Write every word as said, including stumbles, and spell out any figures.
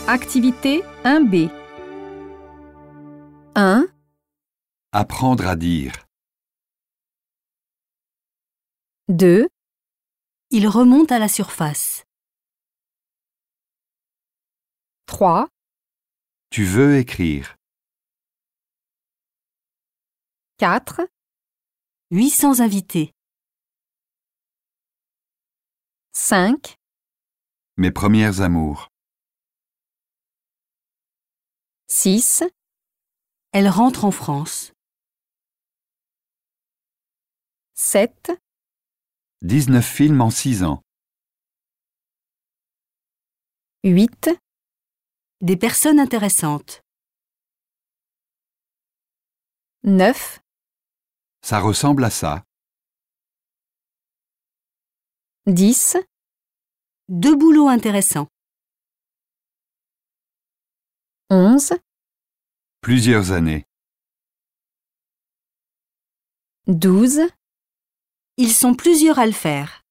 Activité un B. un. Apprendre à dire. deux. Il remonte à la surface. trois. Tu veux écrire. quatre. huit cents invités. cinq. Mes premières amours. six. Elle rentre en France. sept. dix-neuf films en six ans. huit. Des personnes intéressantes. neuf. Ça ressemble à ça. dix. Deux boulots intéressants. onze. Plusieurs années. douze. Ils sont plusieurs à le faire.